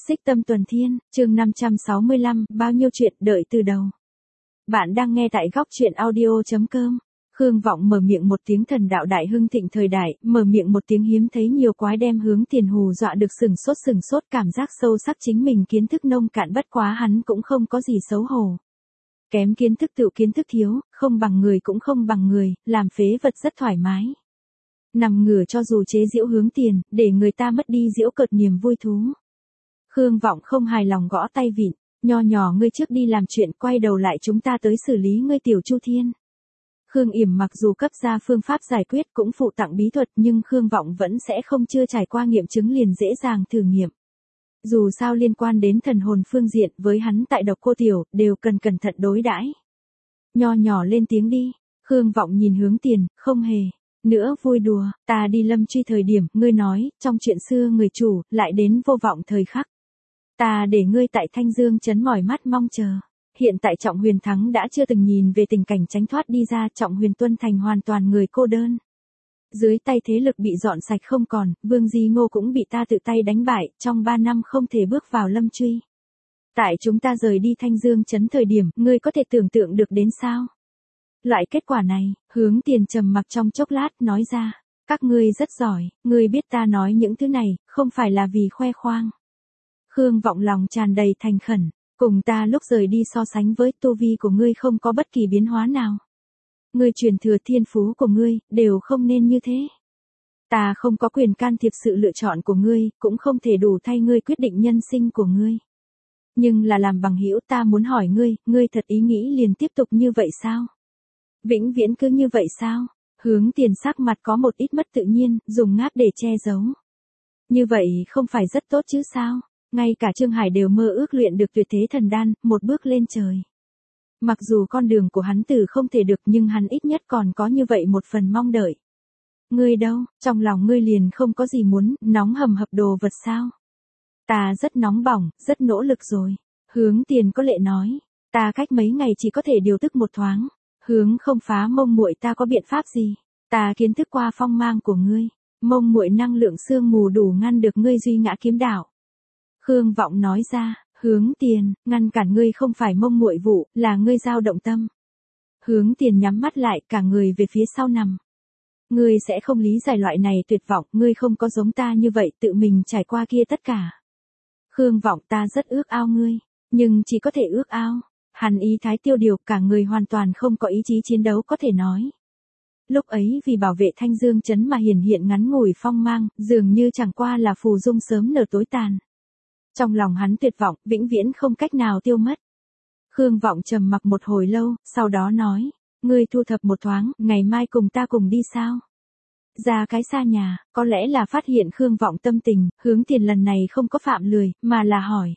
Xích Tâm Tuần Thiên, chương 565, bao nhiêu chuyện đợi từ đầu. Bạn đang nghe tại góc truyện audio.com. Khương Vọng mở miệng một tiếng thần đạo đại hưng thịnh thời đại, mở miệng một tiếng hiếm thấy nhiều quái đem Hướng Tiền hù dọa được sừng sốt cảm giác sâu sắc chính mình kiến thức nông cạn bất quá hắn cũng không có gì xấu hổ. Kém kiến thức tự kiến thức thiếu, không bằng người cũng không bằng người, làm phế vật rất thoải mái. Nằm ngửa cho dù chế giễu Hướng Tiền, để người ta mất đi giễu cợt niềm vui thú. Khương Vọng không hài lòng gõ tay vịn, nho nhỏ ngươi trước đi làm chuyện quay đầu lại chúng ta tới xử lý ngươi Tiểu Chu Thiên. Khương Yểm mặc dù cấp ra phương pháp giải quyết cũng phụ tặng bí thuật nhưng Khương Vọng vẫn sẽ không chưa trải qua nghiệm chứng liền dễ dàng thử nghiệm. Dù sao liên quan đến thần hồn phương diện với hắn tại Độc Cô Tiểu đều cần cẩn thận đối đãi. Nho nhỏ lên tiếng đi, Khương Vọng nhìn Hướng Tiền, không hề nữa vui đùa, ta đi lâm truy thời điểm, ngươi nói, trong chuyện xưa người chủ, lại đến vô vọng thời khắc. Ta để ngươi tại Thanh Dương trấn mỏi mắt mong chờ. Hiện tại Trọng Huyền Thắng đã chưa từng nhìn về tình cảnh tránh thoát đi ra, Trọng Huyền Tuân thành hoàn toàn người cô đơn. Dưới tay thế lực bị dọn sạch không còn, Vương Di Ngô cũng bị ta tự tay đánh bại, trong 3 năm không thể bước vào lâm truy. Tại chúng ta rời đi Thanh Dương trấn thời điểm, ngươi có thể tưởng tượng được đến sao? Loại kết quả này, Hướng Tiền trầm mặc trong chốc lát nói ra, các ngươi rất giỏi, ngươi biết ta nói những thứ này, không phải là vì khoe khoang. Khương Vọng lòng tràn đầy thành khẩn, cùng ta lúc rời đi so sánh với tu vi của ngươi không có bất kỳ biến hóa nào. Ngươi truyền thừa thiên phú của ngươi, đều không nên như thế. Ta không có quyền can thiệp sự lựa chọn của ngươi, cũng không thể đủ thay ngươi quyết định nhân sinh của ngươi. Nhưng là làm bằng hữu ta muốn hỏi ngươi, ngươi thật ý nghĩ liền tiếp tục như vậy sao? Vĩnh viễn cứ như vậy sao? Hướng Tiền sắc mặt có một ít mất tự nhiên, dùng ngáp để che giấu. Như vậy không phải rất tốt chứ sao? Ngay cả Trương Hải đều mơ ước luyện được tuyệt thế thần đan, một bước lên trời. Mặc dù con đường của hắn từ không thể được nhưng hắn ít nhất còn có như vậy một phần mong đợi. Ngươi đâu, trong lòng ngươi liền không có gì muốn, nóng hầm hập đồ vật sao? Ta rất nóng bỏng, rất nỗ lực rồi. Hướng Tiền có lệ nói, ta cách mấy ngày chỉ có thể điều tức một thoáng. Hướng không phá mông muội ta có biện pháp gì? Ta kiến thức qua phong mang của ngươi, mông muội năng lượng sương mù đủ ngăn được ngươi duy ngã kiếm đạo. Khương Vọng nói ra, Hướng Tiền, ngăn cản ngươi không phải mông muội vụ, là ngươi dao động tâm. Hướng Tiền nhắm mắt lại, cả người về phía sau nằm. Ngươi sẽ không lý giải loại này tuyệt vọng, ngươi không có giống ta như vậy tự mình trải qua kia tất cả. Khương Vọng ta rất ước ao ngươi, nhưng chỉ có thể ước ao. Hắn ý thái tiêu điều, cả người hoàn toàn không có ý chí chiến đấu có thể nói. Lúc ấy vì bảo vệ Thanh Dương trấn mà hiện ngắn ngủi phong mang, dường như chẳng qua là phù dung sớm nở tối tàn. Trong lòng hắn tuyệt vọng, vĩnh viễn không cách nào tiêu mất. Khương Vọng trầm mặc một hồi lâu, sau đó nói, ngươi thu thập một thoáng, ngày mai cùng ta cùng đi sao? Ra cái xa nhà, có lẽ là phát hiện Khương Vọng tâm tình, Hướng Tiền lần này không có phạm lười, mà là hỏi.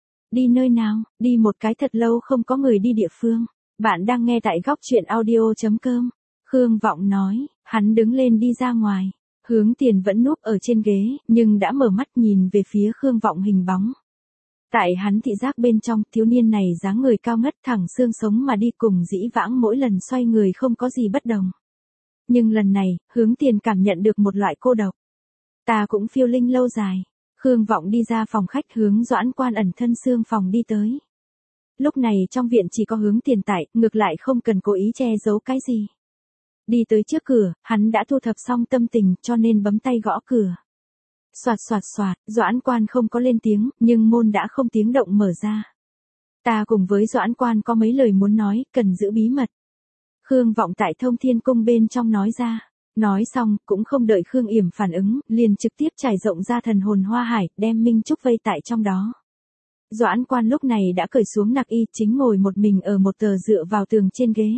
Đi nơi nào? Đi một cái thật lâu không có người đi địa phương. Bạn đang nghe tại góc truyện audio.com. Khương Vọng nói, hắn đứng lên đi ra ngoài. Hướng Tiền vẫn núp ở trên ghế, nhưng đã mở mắt nhìn về phía Khương Vọng hình bóng. Tại hắn thị giác bên trong, thiếu niên này dáng người cao ngất thẳng xương sống mà đi cùng dĩ vãng mỗi lần xoay người không có gì bất đồng. Nhưng lần này, Hướng Tiền cảm nhận được một loại cô độc. Ta cũng phiêu linh lâu dài. Khương Vọng đi ra phòng khách hướng Doãn Quan ẩn thân xương phòng đi tới. Lúc này trong viện chỉ có Hướng Tiền tại, ngược lại không cần cố ý che giấu cái gì. Đi tới trước cửa, hắn đã thu thập xong tâm tình cho nên bấm tay gõ cửa. Soạt soạt soạt, Doãn Quan không có lên tiếng, nhưng môn đã không tiếng động mở ra. Ta cùng với Doãn Quan có mấy lời muốn nói, cần giữ bí mật. Khương Vọng tại Thông Thiên Cung bên trong nói ra. Nói xong, cũng không đợi Khương Yểm phản ứng, liền trực tiếp trải rộng ra thần hồn hoa hải, đem Minh Trúc vây tại trong đó. Doãn Quan lúc này đã cởi xuống nặc y, chính ngồi một mình ở một tờ dựa vào tường trên ghế.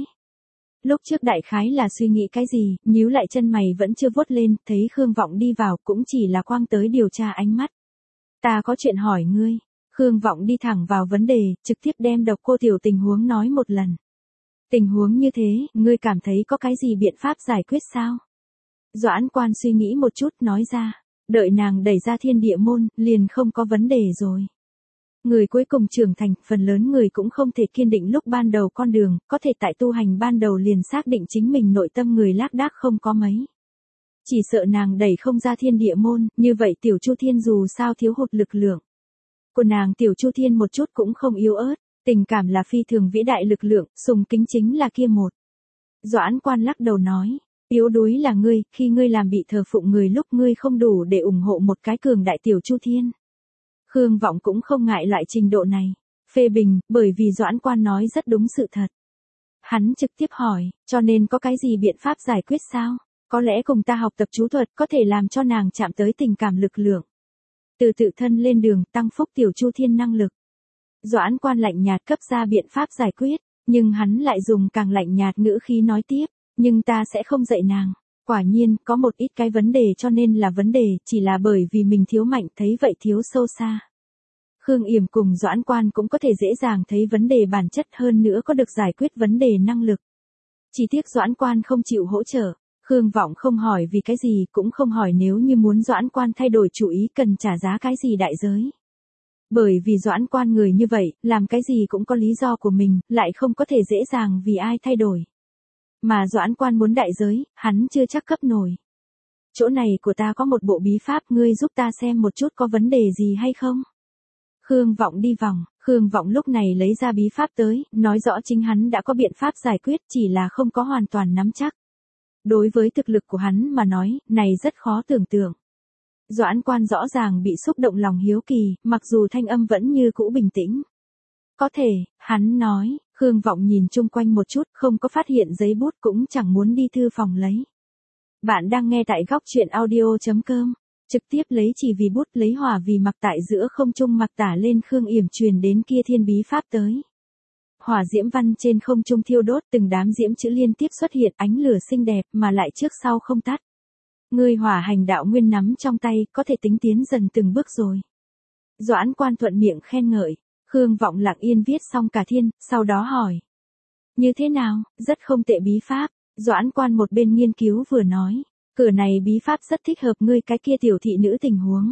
Lúc trước đại khái là suy nghĩ cái gì, nhíu lại chân mày vẫn chưa vuốt lên, thấy Khương Vọng đi vào cũng chỉ là quang tới điều tra ánh mắt. Ta có chuyện hỏi ngươi. Khương Vọng đi thẳng vào vấn đề, trực tiếp đem Độc Cô Tiểu tình huống nói một lần. Tình huống như thế, ngươi cảm thấy có cái gì biện pháp giải quyết sao? Doãn Quan suy nghĩ một chút nói ra, đợi nàng đẩy ra thiên địa môn, liền không có vấn đề rồi. Người cuối cùng trưởng thành, phần lớn người cũng không thể kiên định lúc ban đầu con đường, có thể tại tu hành ban đầu liền xác định chính mình nội tâm người lác đác không có mấy. Chỉ sợ nàng đẩy không ra thiên địa môn, như vậy Tiểu Chu Thiên dù sao thiếu hụt lực lượng. của nàng Tiểu Chu Thiên một chút cũng không yếu ớt, tình cảm là phi thường vĩ đại lực lượng, sùng kính chính là kia một. Doãn Quan lắc đầu nói, yếu đuối là ngươi, khi ngươi làm bị thờ phụng người lúc ngươi không đủ để ủng hộ một cái cường đại Tiểu Chu Thiên. Khương Vọng cũng không ngại loại trình độ này, phê bình, bởi vì Doãn Quan nói rất đúng sự thật. Hắn trực tiếp hỏi, cho nên có cái gì biện pháp giải quyết sao? Có lẽ cùng ta học tập chú thuật có thể làm cho nàng chạm tới tình cảm lực lượng. Từ tự thân lên đường tăng phúc Tiểu Chu Thiên năng lực. Doãn Quan lạnh nhạt cấp ra biện pháp giải quyết, nhưng hắn lại dùng càng lạnh nhạt ngữ khí nói tiếp, nhưng ta sẽ không dạy nàng. Quả nhiên, có một ít cái vấn đề cho nên là vấn đề, chỉ là bởi vì mình thiếu mạnh thấy vậy thiếu sâu xa. Khương Yểm cùng Doãn Quan cũng có thể dễ dàng thấy vấn đề bản chất hơn nữa có được giải quyết vấn đề năng lực. Chỉ tiếc Doãn Quan không chịu hỗ trợ, Khương Vọng không hỏi vì cái gì cũng không hỏi nếu như muốn Doãn Quan thay đổi chủ ý cần trả giá cái gì đại giới. Bởi vì Doãn Quan người như vậy, làm cái gì cũng có lý do của mình, lại không có thể dễ dàng vì ai thay đổi. Mà Doãn Quan muốn đại giới, hắn chưa chắc cấp nổi. Chỗ này của ta có một bộ bí pháp, ngươi giúp ta xem một chút có vấn đề gì hay không? Khương Vọng đi vòng, Khương Vọng lúc này lấy ra bí pháp tới, nói rõ chính hắn đã có biện pháp giải quyết chỉ là không có hoàn toàn nắm chắc. Đối với thực lực của hắn mà nói, này rất khó tưởng tượng. Doãn Quan rõ ràng bị xúc động lòng hiếu kỳ, mặc dù thanh âm vẫn như cũ bình tĩnh. Có thể, hắn nói, Khương Vọng nhìn chung quanh một chút, không có phát hiện giấy bút cũng chẳng muốn đi thư phòng lấy. Bạn đang nghe tại góc truyện audio.com, trực tiếp lấy chỉ vì bút lấy hỏa vì mặc tại giữa không trung mặc tả lên Khương Yểm truyền đến kia thiên bí pháp tới. Hỏa diễm văn trên không trung thiêu đốt từng đám diễm chữ liên tiếp xuất hiện ánh lửa xinh đẹp mà lại trước sau không tắt. Ngươi hỏa hành đạo nguyên nắm trong tay có thể tính tiến dần từng bước rồi. Doãn Quan thuận miệng khen ngợi, Khương Vọng lặng yên viết xong cả thiên, sau đó hỏi. Như thế nào, rất không tệ bí pháp, Doãn Quan một bên nghiên cứu vừa nói, cửa này bí pháp rất thích hợp ngươi cái kia tiểu thị nữ tình huống.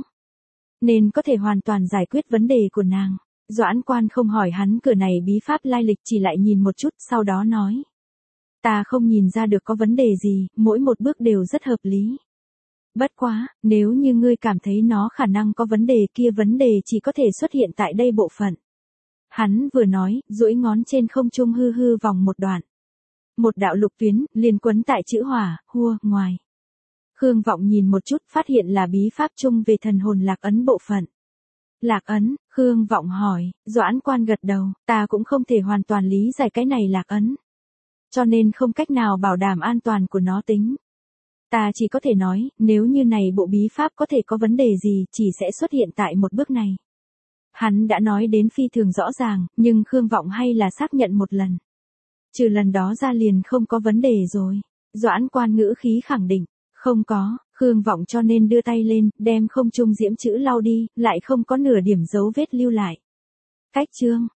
Nên có thể hoàn toàn giải quyết vấn đề của nàng. Doãn Quan không hỏi hắn cửa này bí pháp lai lịch chỉ lại nhìn một chút sau đó nói. Ta không nhìn ra được có vấn đề gì, mỗi một bước đều rất hợp lý. Bất quá, nếu như ngươi cảm thấy nó khả năng có vấn đề kia vấn đề chỉ có thể xuất hiện tại đây bộ phận. Hắn vừa nói, duỗi ngón trên không trung hư hư vòng một đoạn. Một đạo lục tuyến, liền quấn tại chữ hỏa, hua, ngoài. Khương Vọng nhìn một chút phát hiện là bí pháp chung về thần hồn lạc ấn bộ phận. Lạc ấn, Khương Vọng hỏi, Doãn Quan gật đầu, ta cũng không thể hoàn toàn lý giải cái này lạc ấn. Cho nên không cách nào bảo đảm an toàn của nó tính. Ta chỉ có thể nói, nếu như này bộ bí pháp có thể có vấn đề gì chỉ sẽ xuất hiện tại một bước này. Hắn đã nói đến phi thường rõ ràng, nhưng Khương Vọng hay là xác nhận một lần. Trừ lần đó ra liền không có vấn đề rồi. Doãn Quan ngữ khí khẳng định, không có, Khương Vọng cho nên đưa tay lên, đem không trung diễm chữ lau đi, lại không có nửa điểm dấu vết lưu lại. Cách chương